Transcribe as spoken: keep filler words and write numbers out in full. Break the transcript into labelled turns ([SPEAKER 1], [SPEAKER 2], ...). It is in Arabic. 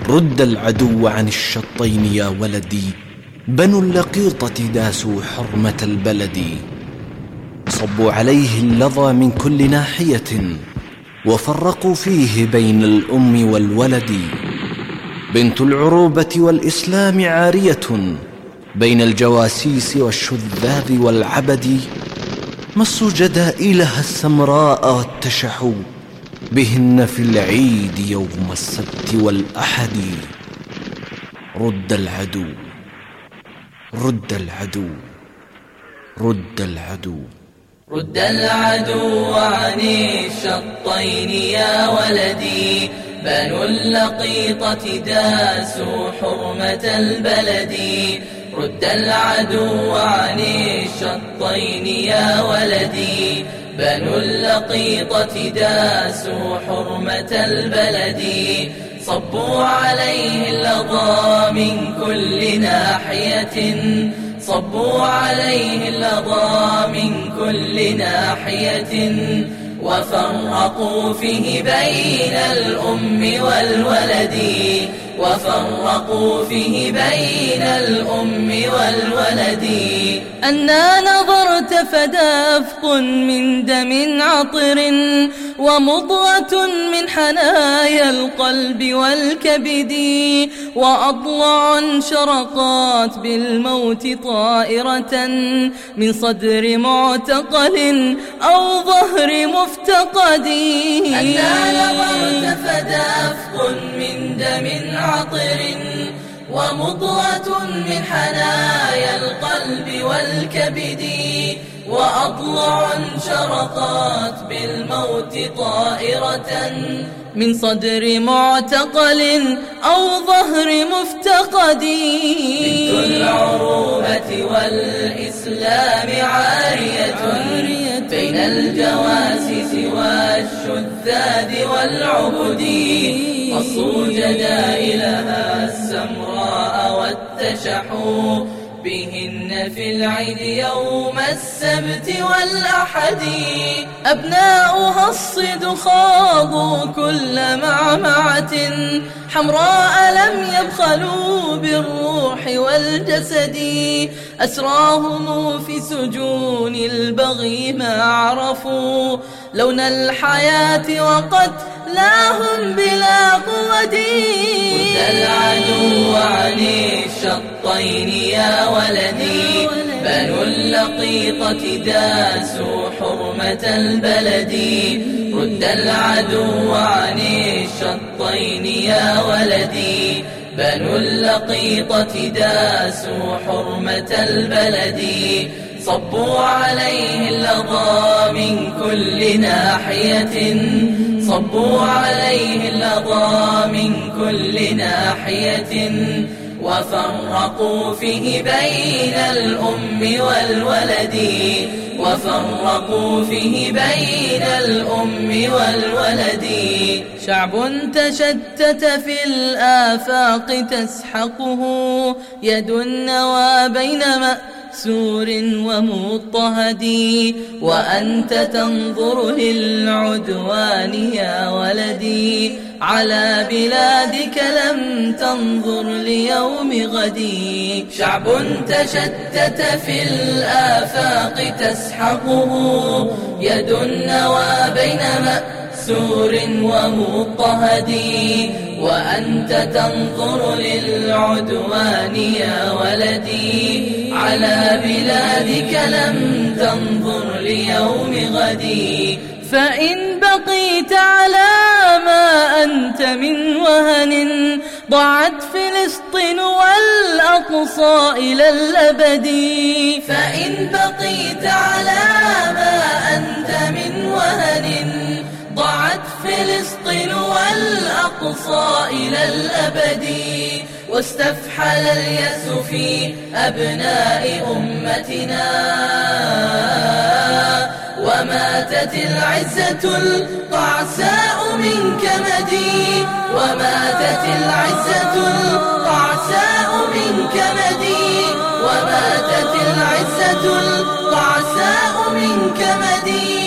[SPEAKER 1] رد العدو عن الشطين يا ولدي، بنو اللقيطة داسوا حرمة البلد. صبوا عليه اللظى من كل ناحية، وفرقوا فيه بين الأم والولد. بنت العروبة والإسلام عارية بين الجواسيس والشذاذ والعبد. مصوا جدائلها السمراء واتشحوا بهن في العيد يوم السبت والأحد. رد العدو، رد العدو، رد العدو،
[SPEAKER 2] رد العدو عن الشطين يا ولدي، بنو اللقيطة داسوا حرمة البلد. رد العدو عن الشطين يا ولدي، بنو اللقيطة داسوا حرمة البلد. صبوا عليه اللظى من كل ناحية، صبوا عليه اللظى من كل ناحية، وفرقوا فيه بين الأم والولد. وفرقوا فيه بين الأم والولد.
[SPEAKER 3] أنا نظرت فدافق من دم عطر، ومضغة من حنايا القلب والكبد، وأضلع شرقات بالموت طائرة من صدر معتقل أو ظهر مفتقد.
[SPEAKER 2] أنا نظرت فدافق من دم عطر، ومضغة من حنايا القلب والكبد، وأضلع شرقات بالموت طائرة
[SPEAKER 3] من صدر معتقل أو ظهر مفتقد.
[SPEAKER 2] بنت العروبة والإسلام عارية بين الجواسيس والشذاذ والعبد. قصوا جدائلها السمراء واتشحوا بهن في العيد يوم السبت والأحد.
[SPEAKER 3] أبناؤها الصد خاضوا كل معمعة حمراء، لم يبخلوا بالروح والجسد. أسراهم في سجون البغي ما عرفوا لون الحياة وقتلاهم بلا قوة.
[SPEAKER 2] رد العدو عن الشطين يا ولدي، بنو اللقيطة داسوا حرمة البلد. رد العدو عن الشطين يا ولدي، بنو اللقيطة داسوا حرمة البلد. صبوا عليه اللظى من كل ناحية، صبوا عليه اللظى من كل ناحية، وفرقوا فيه بين الأم والولد. وفرقوا فيه بين الأم والولد.
[SPEAKER 3] شعب تشتت في الآفاق تسحقه يد النوى بين مأسور ومضطهد، وأنت تنظر للعدوان يا ولدي، على بلادك لم تنظر ليوم غدي.
[SPEAKER 2] شعب تشتت في الآفاق تسحقه يد النوى بين مأسور ومضطهد، وأنت تنظر للعدوان يا ولدي، على بلادك لم تنظر ليوم غدي.
[SPEAKER 3] فإن بقيت على ما أنت من وهن ضاعت فلسطين والأقصى إلى الأبد.
[SPEAKER 2] فإن بقيت على ما أنت من وهن ضاعت فلسطين والأقصى إلى الأبد. واستفحل اليأس في أبناء أمتنا، وماتت العزة القعساء من كمدي، وماتت العزة القعساء من كمدي، وماتت العزة القعساء من كمدي.